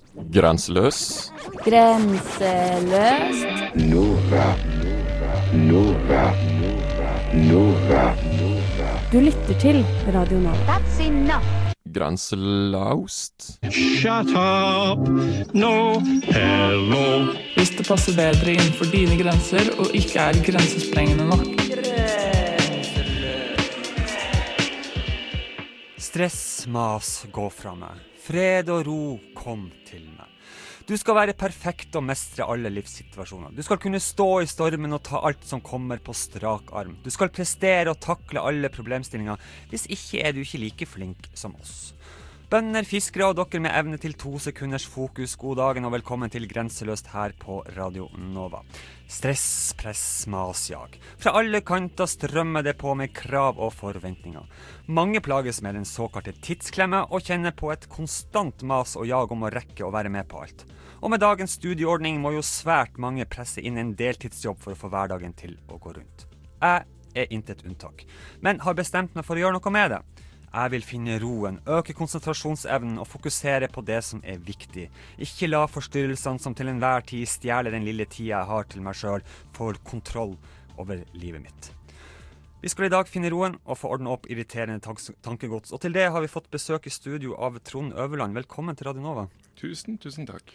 Grenseløs. Grenseløst. Nova. Nova. Nova. Du lytter til Radio Nova. That's enough. Grenselaust. Shut up! No, hello. Hvis det passer bedre innenfor dine grenser og ikke er grensesprengende nok. Stress, mas, gå fra meg. Fred og ro, kom til meg. Du skal være perfekt og mestre alle livssituasjoner. Du skal kunne stå i stormen og ta alt som kommer på strak arm. Du skal prestere og takle alle problemstillinger. Hvis ikke er du ikke like flink som oss. Bønder, fiskere og dere med evne til 2 sekunders fokus, god dagen og velkommen til Grenseløst her på Radio Nova. Stress, press, mas, jag. Fra alle kanter strømmer det på med krav og forventninger. Mange plages med den såkalte tidsklemme og kjenner på et konstant mas og jag om å rekke å være med på alt. Og med dagens studieordning må jo svært mange presse inn en deltidsjobb for å få hverdagen til å gå rundt. Jeg er intet unntak, men har bestemt meg for å gjøre noe med det. Jeg vil finne roen, øke konsentrasjonsevnen og fokusere på det som er viktig. Ikke la forstyrrelsene som til enhver tid stjele den lille tida jeg har til meg selv, få kontroll over livet mitt. Vi skal i dag finne roen og få ordnet opp irriterende tankegods, og til det har vi fått besøk i studio av Trond Øverland. Velkommen til Radio Nova. Tusen takk.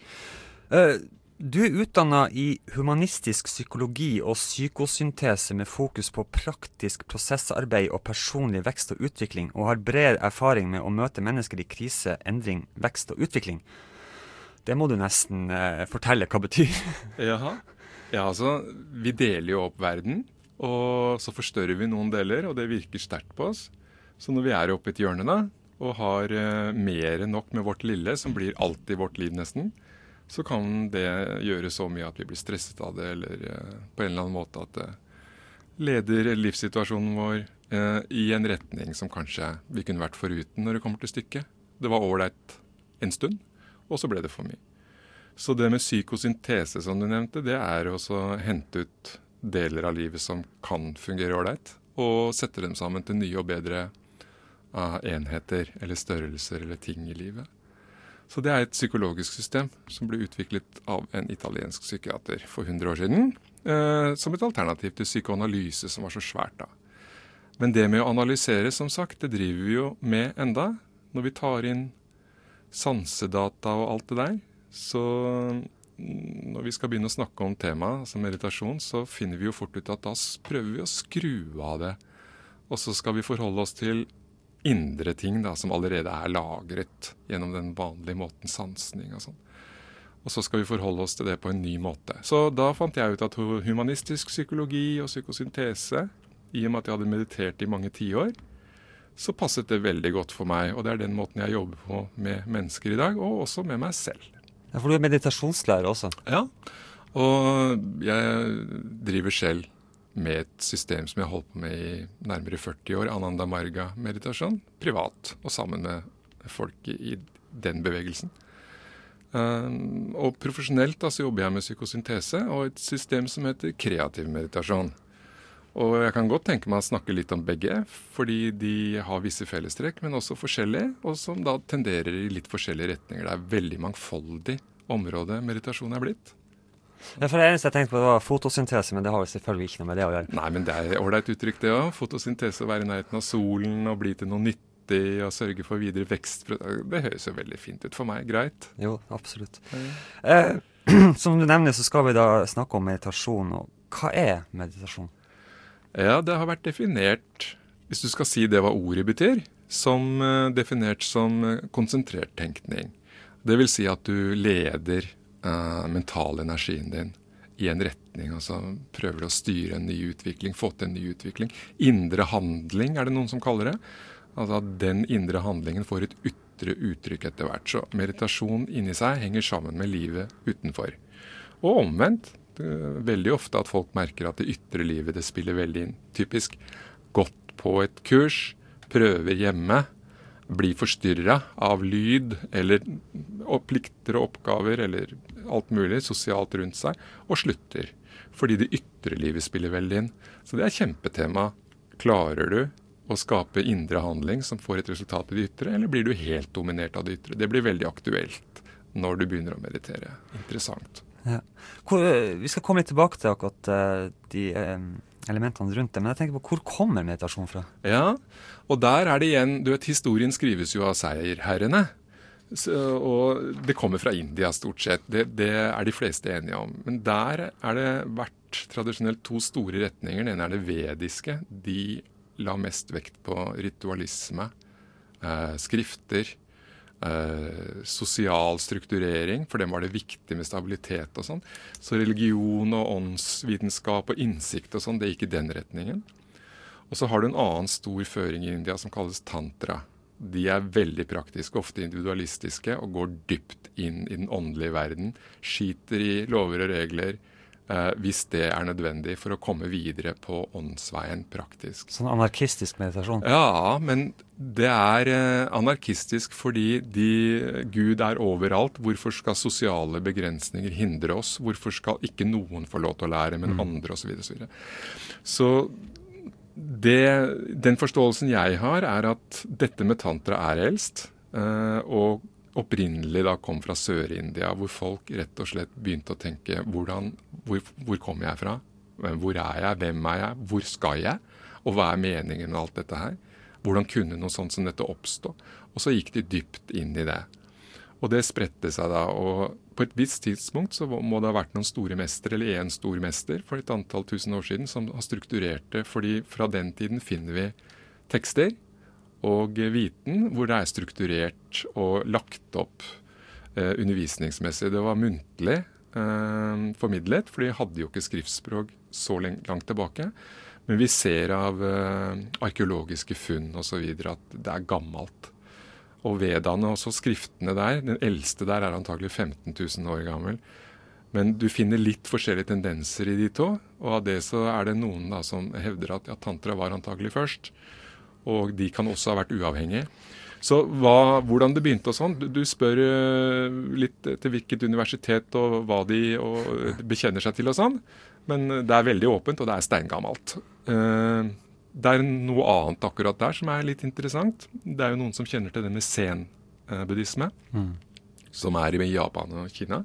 Du er utdannet i humanistisk psykologi og psykosyntese med fokus på praktisk prosessarbeid og personlig vekst og utvikling, og har bred erfaring med å møte mennesker i krise, endring, vekst og utvikling. Det må du nesten fortelle hva betyr. Jaha. Ja, altså, vi deler jo opp verden, og så forstørrer vi noen deler, og det virker sterkt på oss. Så når vi er oppe i et hjørne da, og har mer enn nok med vårt lille, som blir alltid vårt liv nesten, så kan det gjøre så mye at vi blir stresset av det, eller på en eller annen måte at det leder livssituasjonen vår i en retning som kanskje vi kunne vært foruten når det kommer til stykket. Det var ålreit en stund, og så ble det for mye. Så det med psykosyntese som du nevnte, det er også å hente ut deler av livet som kan fungere ålreit, og sette dem sammen til nye og bedre enheter, eller størrelser, eller ting i livet. Så det er et psykologisk system som ble utviklet av en italiensk psykiater for 100 år siden, som et alternativ til psykoanalyse som var så svært da. Men det med å analysere, som sagt, det driver vi jo med enda. Når vi tar inn sansedata og alt det der, så når vi skal begynne å snakke om temaet, altså meditasjon, så finner vi jo fort ut at da prøver vi å skru av det. Og så skal vi forholde oss til indre ting da, som allerede er lagret gjennom den vanlige måten sansning og sånn. Og så skal vi forholde oss til det på en ny måte. Så da fant jeg ut at humanistisk psykologi og psykosyntese, i og med at jeg hadde meditert i mange tiår, så passet det veldig godt for meg. Og det er den måten jeg jobber på med mennesker i dag, og også med meg selv. Ja, for du er meditasjonslærer også. Ja, og jeg driver selv med et system som jeg har holdt på med i nærmere 40 år, Ananda Marga meditasjon, privat og sammen med folk i den bevegelsen. Og profesjonelt da, så jobber jeg med psykosyntese og et system som heter kreativ meditasjon. Og jeg kan godt tenke meg å snakke litt om begge, fordi de har visse fellestrekk, men også forskjellige, og som da tenderer i litt forskjellige retninger. Det er veldig mangfoldig område meditasjon er blitt. Ja, for det eneste jeg tenkte på det var fotosyntese, men det har jo selvfølgelig ikke noe med det å gjøre. Nei, men det er ålreit uttrykk det også. Fotosyntese, å være i nærheten av solen og bli til noe nyttig og sørge for videre vekst. Det høres jo veldig fint ut for meg, greit? Jo, absolutt. Som du nevner så skal vi da snakke om meditasjon, og hva er meditasjon? Ja, det har vært definert, hvis du skal si det hva ordet betyr, som definert som konsentrert tenkning. Det vil si at du leder mentale energien din i en retning, altså prøver du å styre en ny utvikling, få til en ny utvikling. Indre handling er det noen som kaller det. Altså at den indre handlingen får et ytre uttrykk etter hvert. Så meditasjon inni seg henger sammen med livet utenfor. Og omvendt, det er veldig ofte at folk merker at det ytre livet det spiller veldig inn. Typisk gått på et kurs, prøver hjemme, blir forstyrret av lyd eller plikter og oppgaver eller alt mulig sosialt rundt seg, og slutter. Fordi det ytre livet spiller veldig inn. Så det er kjempetema. Klarer du å skape indre handling som får et resultat i det ytre, eller blir du helt dominert av det ytre? Det blir veldig aktuelt når du begynner å meditere. Interessant. Ja. Vi skal komme litt tilbake til akkurat de elementene rundt det, men jeg tenker på hvor kommer meditasjon fra? Ja, og der det igjen, du vet, historien skrives jo av seierherrene, og det kommer fra India stort sett, det de fleste enige om. Men der det vært tradisjonelt to store retninger. Den det vediske, de la mest vekt på ritualisme, skrifter, sosial strukturering, for dem var det viktig med stabilitet og sånn. Så religion og åndsvitenskap og innsikt og sånn, det gikk i den retningen. Og så har du en annen stor føring i India som kalles tantra. De veldig praktiske, ofte individualistiske, og går dypt inn i den åndelige verden, skiter i lover og regler, hvis det nødvendig for å komme videre på åndsveien praktisk. Sånn anarkistisk meditasjon? Ja, men det anarkistisk fordi Gud overalt. Hvorfor skal sosiale begrensninger hindre oss? Hvorfor skal ikke noen få lov til å lære, men andre osv.? Så den forståelsen jeg har, at dette med tantra eldst, og opprinnelig da kom fra Sør-India, hvor folk rett og slett begynte å tenke hvor kommer jeg fra? Hvor jeg? Hvem jeg? Hvor skal jeg? Og hva meningen med alt dette her? Hvordan kunne noe sånt som dette oppstå? Og så gikk de dypt inn i det. Og det spredte seg da, og på et visst tidspunkt så må det ha vært noen store mestere, eller en stor mester for et antall tusen år siden, som har strukturert det, fordi fra den tiden finner vi tekster og viten hvor det strukturert og lagt opp undervisningsmessig. Det var muntlig formidlet, for de hadde jo ikke skriftspråk så langt tilbake. Men vi ser av arkeologiske funn og så videre at det gammelt. Og Vedaene, også skriftene der, den eldste der antagelig 15 000 år gammel. Men du finner litt forskjellige tendenser i de to, og av det så det noen da som hevder at tantra var antagelig først, og de kan også ha vært uavhengige. Så hvordan det begynte og sånn, du spør litt til hvilket universitet og hva de bekjenner seg til og sånn, men det veldig åpent, og det steingammelt. Det noe annet akkurat der som litt interessant. Det jo noen som kjenner til det med zen-buddhisme, som i Japan og Kina.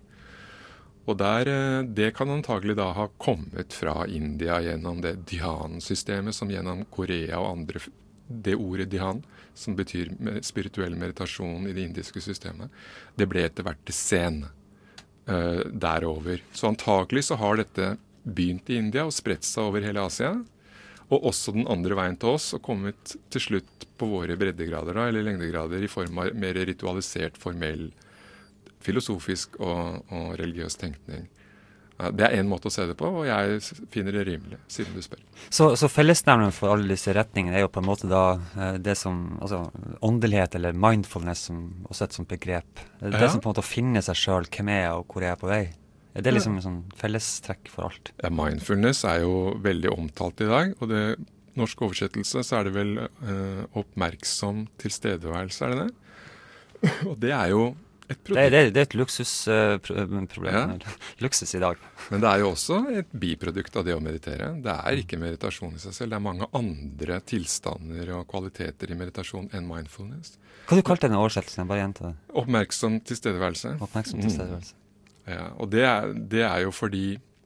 Og det kan antagelig da ha kommet fra India gjennom det dhyan-systemet, som gjennom Korea og andre, det ordet dhyan, som betyr spirituell meditasjon i det indiske systemet, det ble etter hvert til zen derover. Så antagelig så har dette begynt i India og spredt seg over hele Asia, og også den andre veien til oss, og kommet til slutt på våre breddegrader da, eller lengdegrader, i form av mer ritualisert, formell, filosofisk og religiøs tenkning. Det en måte å se det på, og jeg finner det rimelig, siden du spør. Så fellesnevneren for alle disse retningene jo på en måte da det som, altså åndelighet eller mindfulness, som også et sånt begrep. Det som på en måte å finne seg selv, hvem jeg og hvor jeg på vei. Det liksom en sånn fellestrekk for alt? Ja, mindfulness jo veldig omtalt i dag, og det norsk oversettelse så det vel oppmerksom tilstedeværelse, det det? Og det jo et produkt. Det et luksusproblem, luksus i dag. Men det jo også et biprodukt av det å meditere. Det ikke meditasjon i seg selv, det mange andre tilstander og kvaliteter i meditasjon enn mindfulness. Hva du kalte denne oversettelsen? Bare gjenta det. Oppmerksom tilstedeværelse. Oppmerksom tilstedeværelse. Ja, og det jo fordi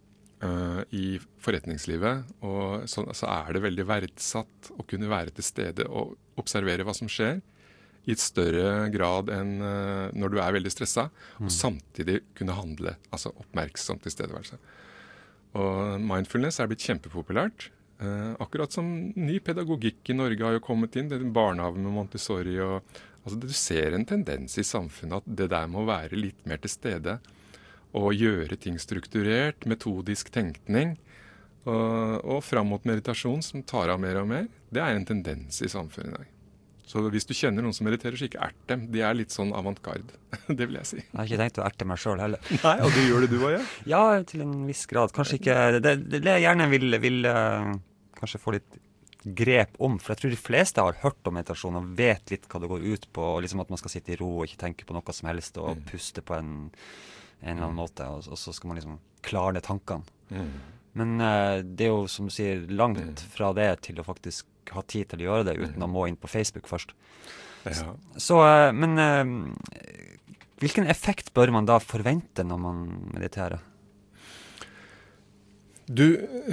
i forretningslivet så det veldig verdsatt å kunne være til stede og observere hva som skjer i et større grad enn når du veldig stresset, og samtidig kunne handle, altså oppmerksom tilstedeværelse. Og mindfulness blitt kjempepopulært, akkurat som ny pedagogikk i Norge har jo kommet inn, det barnehaven med Montessori, altså du ser en tendens i samfunnet at det der må være litt mer til stede, og gjøre ting strukturert, metodisk tenkning, og frem mot meditasjon som tar av mer og mer, det en tendens i samfunnet i dag. Så hvis du kjenner noen som mediterer, så ikke dem. De litt sånn avantgarde, det vil jeg si. Jeg har ikke tenkt å erte meg selv heller. Nei, og du gjør det du også, ja? Ja, til en viss grad. Kanskje ikke, det jeg gjerne vil kanskje få litt grep om, for jeg tror de fleste har hørt om meditasjon og vet litt hva det går ut på, og liksom at man skal sitte i ro og ikke tenke på noe som helst, og puste på en eller annen måte, og så skal man liksom klare de tankene. Men det jo, som du sier, langt fra det til å faktisk ha tid til å gjøre det uten å må inn på Facebook først. Ja. Men Hvilken effekt bør man da forvente når man mediterer? Du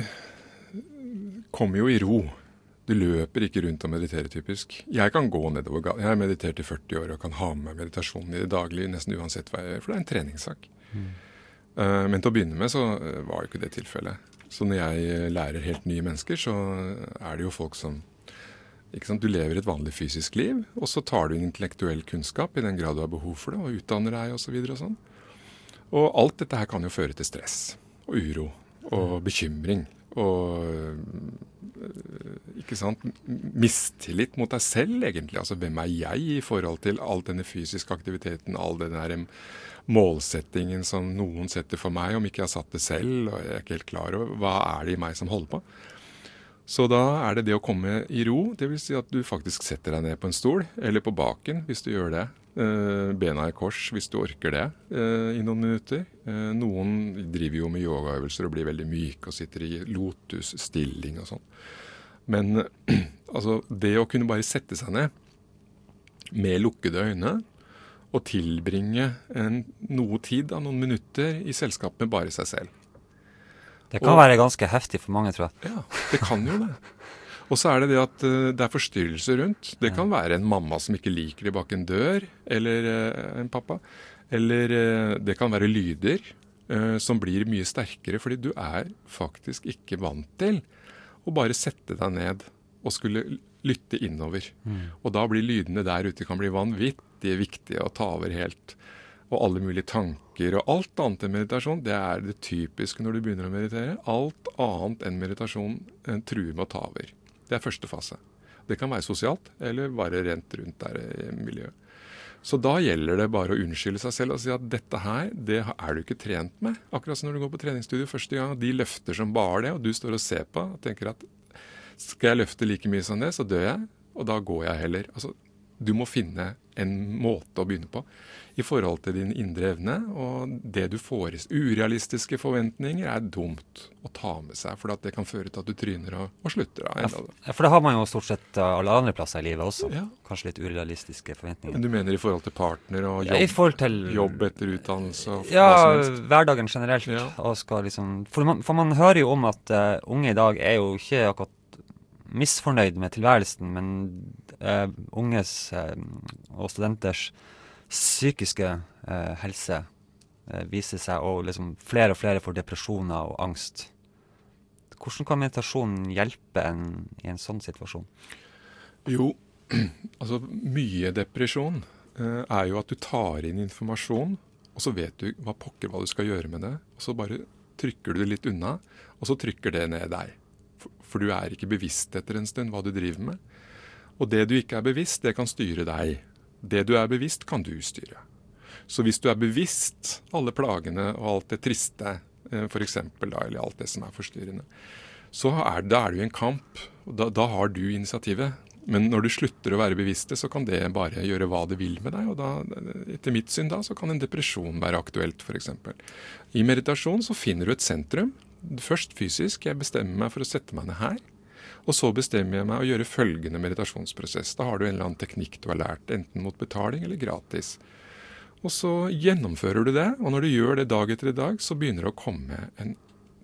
kommer jo i ro. Du løper ikke rundt og mediterer typisk. Jeg kan gå nedover gata. Jeg har meditert i 40 år og kan ha med meditasjonen i det daglige, nesten uansett hva jeg gjør, for det er en treningssak. Men til å begynne med så var jo ikke det tilfellet. Så når jeg lærer helt nye mennesker, så er det jo folk som ikke sant? Du lever et vanlig fysisk liv, og så tar du en intellektuell kunnskap i den grad du har behov for det, og utdanner deg og så videre og sånn. Og alt dette her kan jo føre til stress og uro og bekymring og ikke sant, mistillit mot deg selv egentlig. Altså hvem er jeg i forhold til all denne fysiske aktiviteten, all den der målsettingen som noen setter for meg, om ikke jeg har satt det selv, og jeg er ikke helt klar over hva er det i meg som holder på. Så da er det å komme i ro, det vil si at du faktisk setter deg ned på en stol, eller på baken hvis du gjør det. Bena i kors hvis du orker det i noen minutter. Noen driver jo med yogaøvelser og blir veldig myke og sitter i lotusstilling og sånn. Men altså, det å kunne bare sette seg ned med lukkede øyne og tilbringe noe tid, noen minutter i selskap med bare seg selv. Det kan være ganske heftig for mange, tror jeg. Ja, det kan jo det. Og så er det at det er forstyrrelser rundt. Det kan være en mamma som ikke liker det bak en dør, eller en pappa. Eller det kan være lyder som blir mye sterkere, fordi du er faktisk ikke vant til å bare sette deg ned og skulle lytte innover. Og da blir lydene der ute kan bli vanvittig viktige og ta over helt. Og alle mulige tanker og alt annet enn meditasjon, det er det typiske når du begynner å meditere. Alt annet enn meditasjon truer med å ta over. Det er første fase. Det kan være sosialt, eller bare rent rundt der i miljøet. Så da gjelder det bare å unnskylde seg selv og si at dette her, det er du ikke trent med. Akkurat som når du går på treningsstudio første gang, de løfter som bare det, og du står og ser på og tenker at skal jeg løfte like mye som det, så dør jeg, og da går jeg heller. Altså, du må finne en måte å begynne på i forhold til din indre evne, og det du får. Urealistiske forventninger er dumt å ta med seg, for det kan føre til at du tryner og slutter. Ja, for det har man jo stort sett alle andre plasser i livet også. Ja. Kanskje litt urealistiske forventninger. Men du mener i forhold til partner og jobb, i forhold til jobb etter utdannelse? Og ja, hverdagen generelt. Ja. Og skal liksom, for man hører jo om at unge i dag er jo ikke akkurat misfornøyd med tilværelsen, men unges og studenters psykiske helse viser seg, og liksom flere og flere får depresjoner og angst. Hvordan kan meditasjonen hjelpe i en sånn situasjon? Jo, altså mye depresjon er jo at du tar inn informasjon, og så vet du hva du skal gjøre med det, og så bare trykker du det litt unna, og så trykker det ned deg. For du er ikke bevisst etter en stund hva du driver med. Og det du ikke er bevisst, det kan styre deg. Det du er bevisst, kan du styre. Så hvis du er bevisst alle plagene og alt det triste, for eksempel, eller alt det som er forstyrrende, så da er du i en kamp, og da har du initiativet. Men når du slutter å være bevisste, så kan det bare gjøre hva det vil med deg, og da, etter mitt syn da, så kan en depresjon være aktuelt, for eksempel. I meditasjon så finner du et sentrum. Først fysisk, jeg bestemmer meg for å sette meg ned her, og så bestemmer jeg meg å gjøre følgende meditasjonsprosess. Da har du en eller annen teknikk du har lært, enten mot betaling eller gratis. Og så gjennomfører du det, og når du gjør det dag etter dag, så begynner det å komme en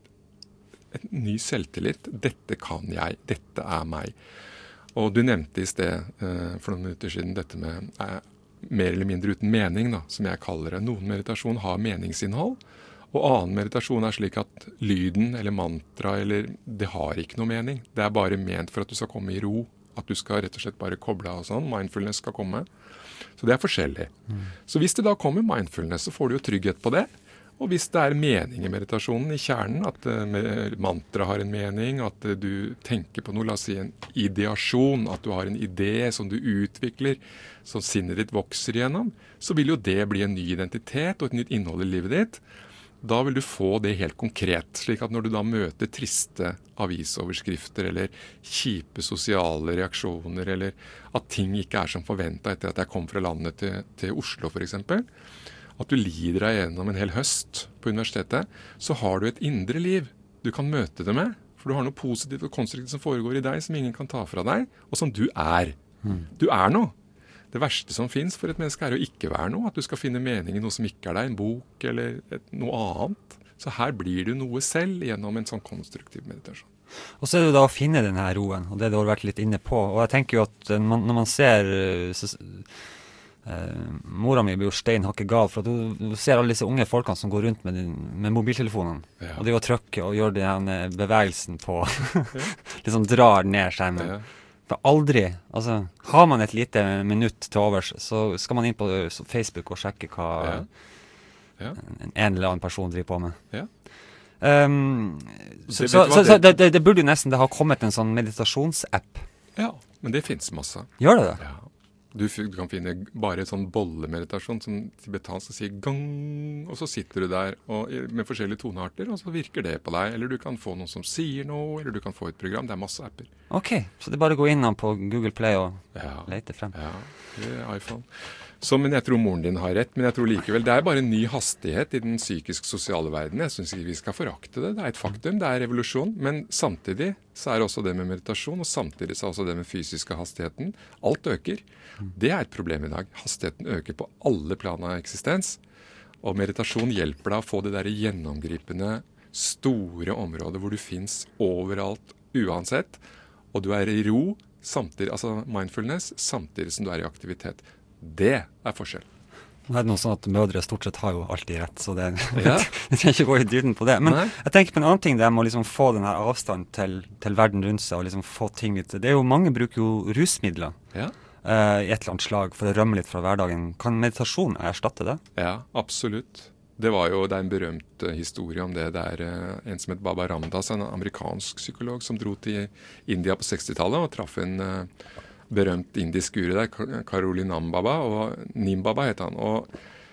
ny selvtillit. Dette kan jeg, dette er meg. Og du nevnte i sted, for noen minutter siden, dette med mer eller mindre uten mening, da, som jeg kaller det. Noen meditasjon har meningsinnhold, og annen meditasjon er slik at lyden eller mantra, det har ikke noe mening. Det er bare ment for at du skal komme i ro, at du skal rett og slett bare koble av sånn, mindfulness skal komme. Så det er forskjellig. Så hvis det da kommer mindfulness, så får du jo trygghet på det. Og hvis det er mening i meditasjonen, i kjernen, at mantra har en mening, at du tenker på noe, la oss si en ideasjon, at du har en idé som du utvikler, som sinnet ditt vokser igjennom, så vil jo det bli en ny identitet og et nytt innhold i livet ditt. Da vil du få det helt konkret, slik at når du da møter triste avisoverskrifter eller kjipe sosiale reaksjoner, eller at ting ikke er som forventet etter at jeg kom fra landet til Oslo for eksempel, at du lider deg gjennom en hel høst på universitetet, så har du et indre liv du kan møte det med, for du har noe positivt og konstruktivt som foregår i deg som ingen kan ta fra deg, og som du er. Du er noe. Det verste som finnes for et menneske å ikke være noe, at du skal finne mening i noe som ikke der, en bok eller noe annet. Så her blir du noe selv gjennom en sånn konstruktiv meditasjon. Og så det jo da å finne denne her roen, og det du har vært litt inne på. Og jeg tenker jo at når man ser mora mi blir jo steinhakke gal, for at du ser alle disse unge folkene som går rundt med mobiltelefonene, og de trykker og gjør den bevegelsen på, liksom drar ned skjermen. For aldri, altså, har man et lite minutt til overs, så skal man inn på Facebook og sjekke hva en eller annen person driver på med. Ja. Det burde jo nesten ha kommet en sånn meditasjonsapp. Ja, men det finnes masse. Gjør det det? Ja. Du kan finne bare sånn bollemeditasjon som tibetansk sier gong, og så sitter du der med forskjellige tonearter, og så virker det på deg. Eller du kan få noen som sier noe, eller du kan få et program. Det masse apper. Ok, så det er bare å gå inn på Google Play og lete frem. Ja, det iPhone. Men jeg tror moren din har rett, men jeg tror likevel det bare en ny hastighet i den psykisk-sosiale verden. Jeg synes ikke vi skal forakte det. Det et faktum, det revolusjon. Men samtidig så det også det med meditasjon, og samtidig så også det med fysiske hastigheten. Alt øker. Det et problem i dag. Hastigheten øker på alle plan av eksistens. Og meditasjon hjelper deg å få det der gjennomgripende, store området hvor du finnes overalt, uansett. Og du i ro, samtidig, altså mindfulness, samtidig som du i aktivitet. Det forskjell. Nå det noe sånn at mødre stort sett har jo alltid rett, så det jeg trenger ikke gå i dyrden på det. Men jeg tenker på en annen ting, det med å liksom få denne avstand til verden rundt seg, og liksom få ting litt. Det jo mange bruker jo rusmidler i et eller annet slag for å rømme litt fra hverdagen. Kan meditasjon erstatte det? Ja, absolutt. Det en berømt historie om det. Det en som het Baba Ramdas, en amerikansk psykolog som dro til India på 60-tallet og traff en berømt indisk guru der, Karoli Nambaba, og Nimbaba het han. Og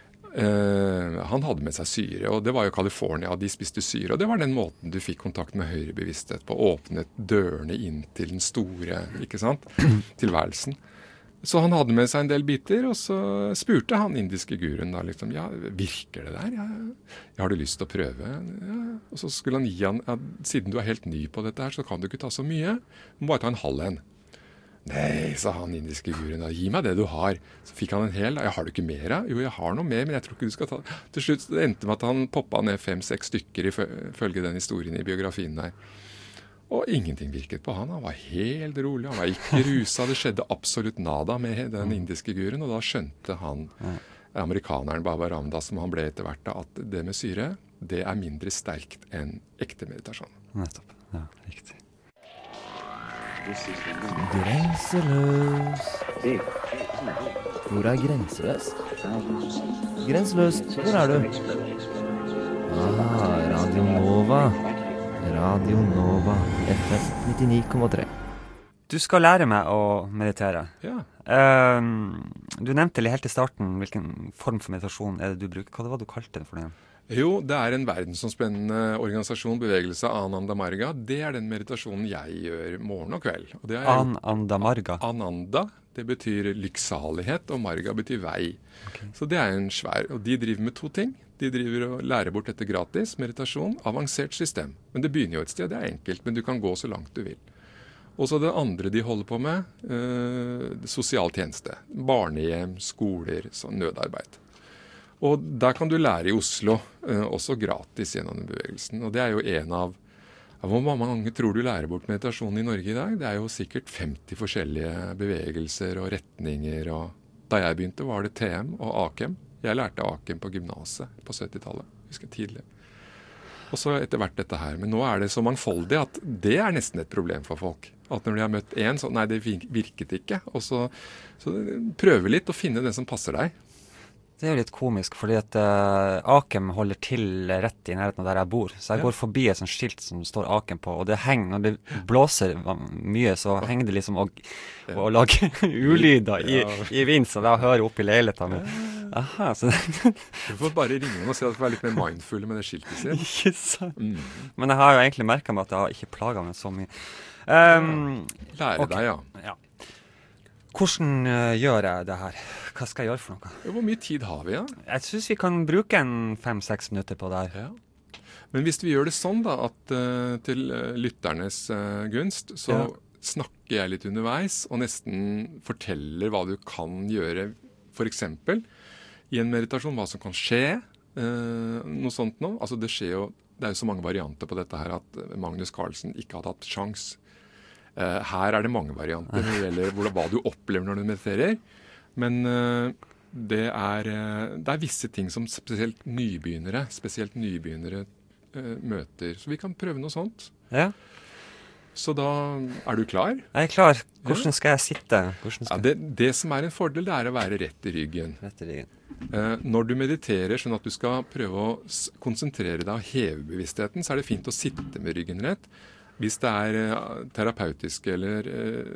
han hadde med seg syre, og det var jo California, og de spiste syre. Og det var den måten du fikk kontakt med høyere bevissthet på, åpnet dørene inn til den store, ikke sant, tilværelsen. Så han hadde med seg en del biter, og så spurte han indiske guruen da liksom, ja, virker det der? Ja, har du lyst til å prøve? Ja. Og så skulle han gi han, siden du helt ny på dette her, så kan du ikke ta så mye, du må bare ta en halv en. Nei, sa han indiske guruen da, gi meg det du har. Så fikk han en hel, ja, har du ikke mer? Jo, jeg har noe mer, men jeg tror ikke du skal ta det. Til slutt det endte med at han poppet ned 5-6 stykker ifølge den historien i biografien der. Og ingenting virket på han var helt rolig, han var ikke rusa, det skjedde absolutt nada med den indiske guruen, og da skjønte han, amerikaneren Baba Ramdas, som han ble etter hvert, at det med syre, det mindre sterkt enn ekte meditasjon. Nettopp, ja, riktig. Grenseløs. Hvor grenseløs? Grenseløst, hvor du? Radio Nova. Radio Nova, FM 99,3. Du skal lære meg å meditere. Ja. Du nevnte helt i starten hvilken form for meditasjon det du bruker. Hva det var du kalte det for det? Jo, det en verdensomspennende organisasjon, bevegelse, Ananda Marga. Det den meditasjonen jeg gjør morgen og kveld. Og det Ananda Marga? Ananda, det betyr lykksalighet, og Marga betyr vei. Okay. Så det en svær, og de driver med 2 ting. De driver og lærer bort dette gratis, meditasjon, avansert system. Men det begynner jo et sted, det enkelt, men du kan gå så langt du vil. Og så det andre de holder på med, sosial tjeneste. Barnehjem, skoler, nødarbeid. Og der kan du lære i Oslo, også gratis gjennom den bevegelsen. Og det jo en av hvor mange tror du lærer bort meditasjon i Norge i dag? Det jo sikkert 50 forskjellige bevegelser og retninger. Og da jeg begynte var det TM og AKEM. Jeg lærte AKEM på gymnaset på 70-tallet, husker tidlig. Og så etter hvert dette her. Men nå det så mangfoldig at det nesten et problem for folk. At når de har møtt en, så nei, det virket ikke. Og så prøve litt å finne den som passer deg. Det jo litt komisk, fordi at Akem holder til rett i nærheten av der jeg bor. Så jeg går forbi et sånt skilt som står Akem på, og det henger, når det blåser mye, så henger det liksom og lager ulyder i vind, så da hører jeg opp i leiligheten min. Aha, så du får bare ringe dem og si at du får være litt mer mindful med det skiltet sitt. Ikke sant. Men jeg har jo egentlig merket meg at jeg har ikke plaget meg så mye. Lære deg, ja. Hvordan gjør jeg det her? Hva skal jeg gjøre for noe? Hvor mye tid har vi, da? Jeg synes vi kan bruke 5-6 minutter på det her. Ja. Men hvis vi gjør det sånn da, at til lytternes gunst, så snakker snakker jeg litt underveis og nesten forteller hva du kan gjøre, for eksempel i en meditasjon, hva som kan skje, noe sånt nå. Altså det er jo så mange varianter på dette her at Magnus Carlsen ikke har tatt sjans. Her er det mange varianter når det gjelder hva du opplever når du mediterer. Men det er visse ting som spesielt nybegynnere møter. Så vi kan prøve noe sånt. Ja. Så da er du klar? Jeg klar. Hvordan skal jeg sitte? Det som er en fordel, det er å være rett i ryggen. Når du mediterer sånn at du skal prøve å konsentrere deg og heve bevisstheten, så er det fint å sitte med ryggen rett. Hvis det er terapeutiske eller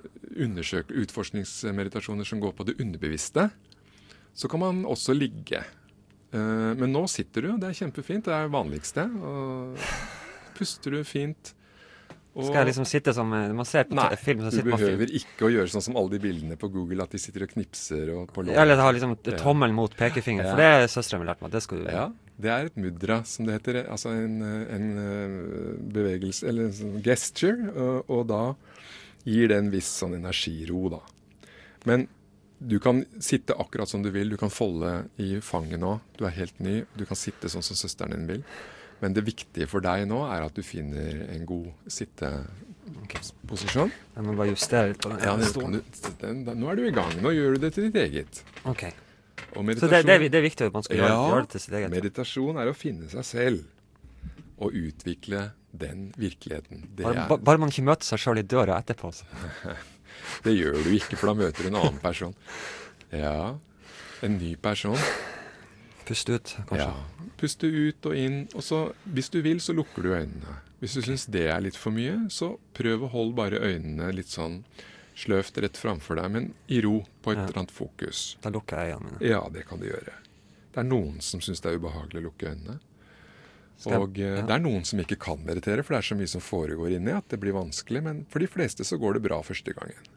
utforskningsmeditasjoner som går på det underbevisste, så kan man også ligge. Men nå sitter du, og det er kjempefint. Det er det vanligste. Og puster du fint. Skal jeg liksom sitte som man ser på film? Nei, du behøver ikke å gjøre sånn som alle de bildene på Google, at de sitter og knipser og på lån. Eller ha liksom tommelen mot pekefinger, for det er søsteren min lært meg. Det skal du gjøre. Ja, det er et mudra, som det heter. Altså en bevegelse, eller en sånn gesture, og da gir det en viss sånn energiro, da. Men du kan sitte akkurat som du vil. Du kan folde i fanget nå. Du er helt ny. Du kan sitte sånn som søsteren din vil. Men det viktige for deg nå er at du finner en god sitteposisjon. Jeg må bare justere litt på den. Ja, nå er du i gang. Nå gjør du det til ditt eget. Ok. Så det er viktig at man skal gjøre det til sitt eget. Meditasjon er å finne seg selv og utvikle den virkeligheten. Bare man ikke møter seg selv i døra etterpå. Det gjør du ikke, for da møter du en annen person. Ja, en ny person. Puste ut, kanskje. Ja, puste ut og inn. Og så, hvis du vil, så lukker du øynene. Hvis du synes det er litt for mye, så prøv å holde bare øynene litt sånn sløvt rett framfor deg, men i ro på et eller annet fokus. Da lukker jeg øynene mine. Ja, det kan du gjøre. Det er noen som synes det er ubehagelig å lukke øynene. Og det er noen som ikke kan meditere, for det er så mye som foregår inni at det blir vanskelig, men for de fleste så går det bra første gangen.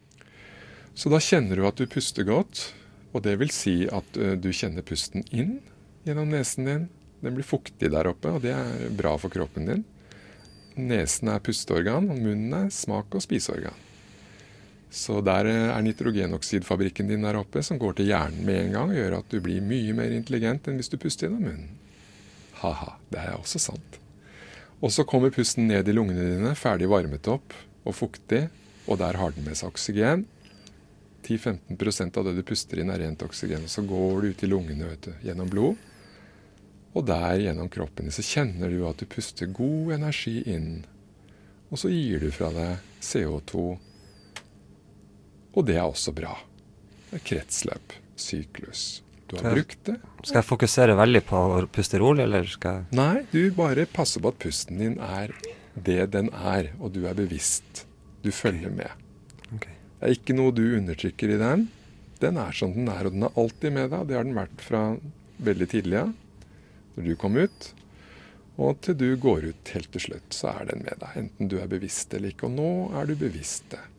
Så da kjenner du at du puster godt, og det vil si at du kjenner pusten inn gjennom nesen din. Den blir fuktig der oppe, og det er bra for kroppen din. Nesen er pusteorgan, og munnen er smak- og spiseorgan. Så der er nitrogenoksidfabrikken din der oppe, som går til hjernen med en gang, og gjør at du blir mye mer intelligent enn hvis du puster gjennom munnen. Haha, det er også sant. Og så kommer pusten ned i lungene dine, ferdig varmet opp og fuktig, og der har den med seg oksygen. 10-15% av det du puster inn er rent oksygen, og så går du ut i lungene, vet du, gjennom blod. Og der gjennom kroppen så kjenner du at du puster god energi inn, og så gir du fra deg CO2, og det er også bra. Det er kretsløp, syklus. Du har brukt det. Skal jeg fokusere veldig på å puste rolig, eller skal jeg... Nei, du bare passer på at pusten din er det den er, og du er bevisst. Du følger med. Okay. Det er ikke noe du undertrykker i den. Den er som den er, og den er alltid med deg. Det har den vært fra veldig tidlig, når du kom ut. Og til du går ut helt til slutt, så er den med deg. Enten du er bevisst eller ikke, og nå er du bevisst det.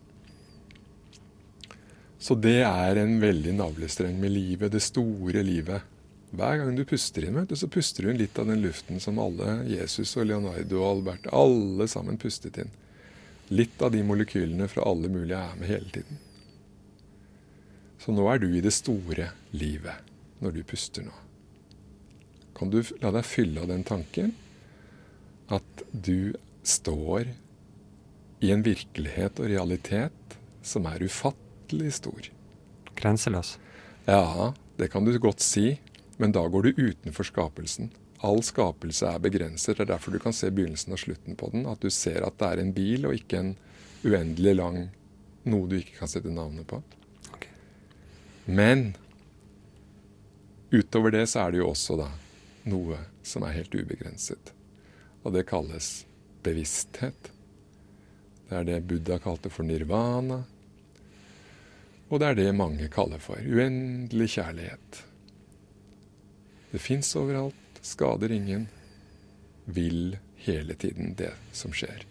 Så det er en veldig navlestreng med livet, det store livet. Hver gang du puster inn, så puster du inn litt av den luften som alle, Jesus og Leonardo og Albert, alle sammen pustet inn. Litt av de molekylene fra alle mulige er med hele tiden. Så nå er du i det store livet, når du puster nå. Kan du la deg fylle av den tanken at du står i en virkelighet og realitet som er ufattelig stor. Grenseløs. Ja, det kan du godt si, men da går du utenfor skapelsen. All skapelse er begrenset, det er derfor du kan se begynnelsen og slutten på den, at du ser at det er en bil og ikke en uendelig lang, noe du ikke kan sette navnet på. Okay. Men utover det så er det jo også da noe som er helt ubegrenset, og det kalles bevissthet. Det er det Buddha kalte for nirvana, og det er det mange kaller for uendelig kjærlighet. Det finnes overalt, skader ingen, vil hele tiden det som skjer.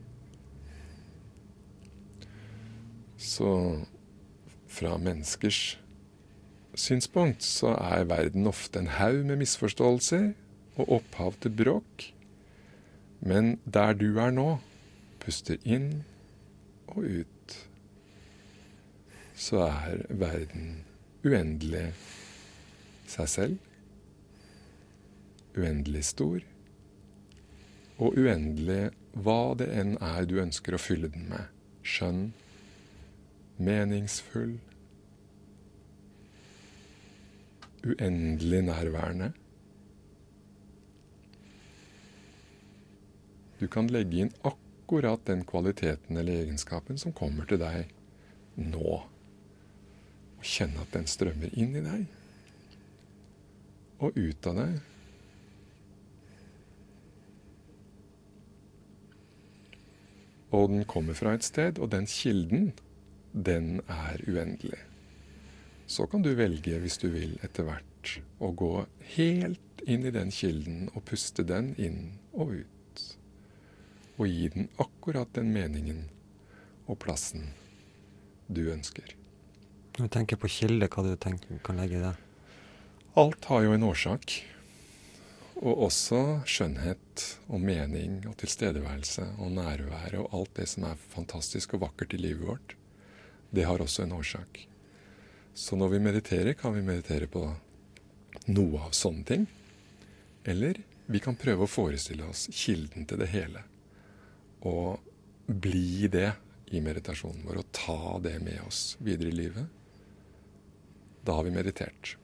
Så fra menneskers synspunkt så er verden ofte en haug med misforståelser og opphav til bråk. Men der du er nå, puster inn og ut. så er verden uendelig seg selv, uendelig stor, og uendelig hva det enn er du ønsker å fylle den med. Skjønn, meningsfull, uendelig nærværende. Du kan legge inn akkurat den kvaliteten eller egenskapen som kommer til deg nå. Og kjenne at den strømmer inn i deg og ut av deg. Og den kommer fra et sted, og den kilden, den er uendelig. Så kan du velge, hvis du vil, etter hvert, å gå helt inn i den kilden og puste den inn og ut. Og gi den akkurat den meningen og plassen du ønsker. Når du tenker på kilde, hva du tenker kan legge i det? Alt har jo en årsak. Og også skjønnhet og mening og tilstedeværelse og nærvær og alt det som er fantastisk og vakkert i livet vårt, det har også en årsak. Så når vi mediterer, kan vi meditere på noe av sånne ting. Eller vi kan prøve å forestille oss kilden til det hele. Og bli det i meditasjonen vår, og ta det med oss videre i livet. Da har vi meditert.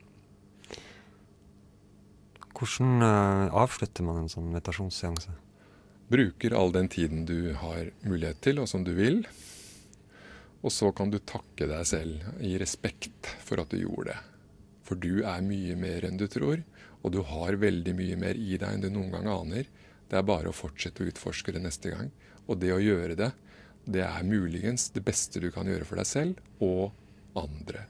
Hvordan avslutter man en sånn meditasjonsseanse? Bruker all den tiden du har mulighet til, og som du vil. Og så kan du takke deg selv i respekt for at du gjorde det. For du er mye mer enn du tror, og du har veldig mye mer i deg enn du noen gang aner. Det er bare å fortsette å utforske det neste gang. Og det å gjøre det, det er muligens det beste du kan gjøre for deg selv og andre.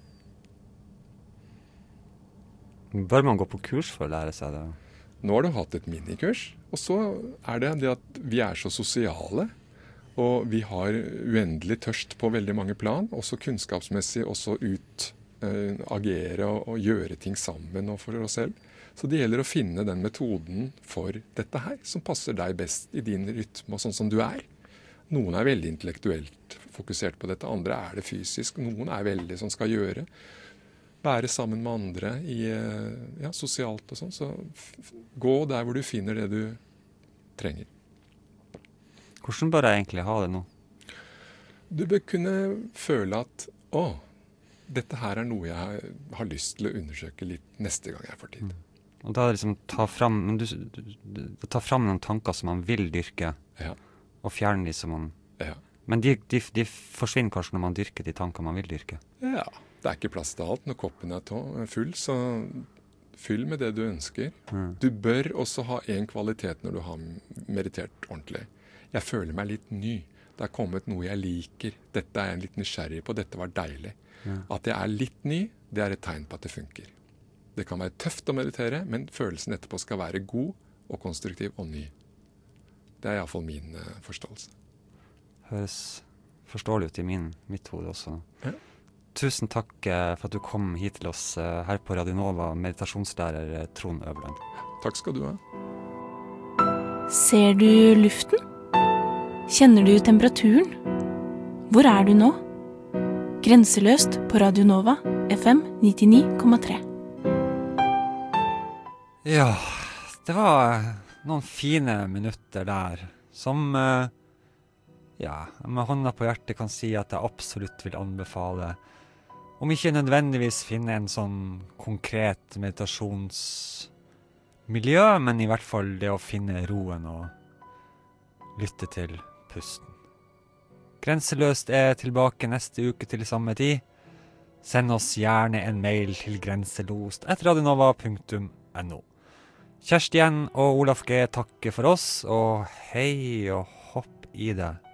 Bør man gå på kurs for å lære seg det? Nå har du hatt et minikurs, og så er det det at vi er så sosiale, og vi har uendelig tørst på veldig mange plan, også kunnskapsmessig, også agere og gjøre ting sammen og for oss selv. Så det gjelder å finne den metoden for dette her, som passer deg best i din rytme og sånn som du er. Noen er veldig intellektuelt fokusert på dette, andre er det fysisk, noen er veldig som skal gjøre. Være sammen med andre sosialt og sånn. Så gå der hvor du finner det du trenger. Hvordan bør jeg egentlig ha det nå? Du bør kunne føle at dette her er noe jeg har lyst til å undersøke litt neste gang jeg får tid. Og da liksom ta fram noen tanker som man vil dyrke, og fjerne de som man... Ja. Men de forsvinner kanskje når man dyrker de tanker man vil dyrke. Ja, det er ikke plass til alt når koppen er full, så fyll med det du ønsker. Du bør også ha en kvalitet når du har meditert ordentlig. Jeg føler meg litt ny. Det er kommet noe jeg liker. Dette er jeg litt nysgjerrig på. Dette var deilig. At jeg er litt ny, det er et tegn på at det funker. Det kan være tøft å meditere, men følelsen etterpå skal være god og konstruktiv og ny. Det er i hvert fall min forståelse. Høres forståelig ut i mitt hode også. Ja. Tusen takk for at du kom hit til oss her på Radio Nova, meditasjonslærer Trond Øverland. Takk skal du ha. Ser du luften? Kjenner du temperaturen? Hvor er du nå? Grenseløst på Radio Nova, FM 99,3. Ja, det var noen fine minutter der, som med hånda på hjertet kan si at jeg absolutt vil anbefale, om ikke nødvendigvis finne en sånn konkret meditasjonsmiljø, men i hvert fall det å finne roen og lytte til pusten. Grenseløst er tilbake neste uke til samme tid. Send oss gjerne en mail til grenselost@radionova.no. Kjersti N og Olaf G takker for oss, og hei og hopp i det.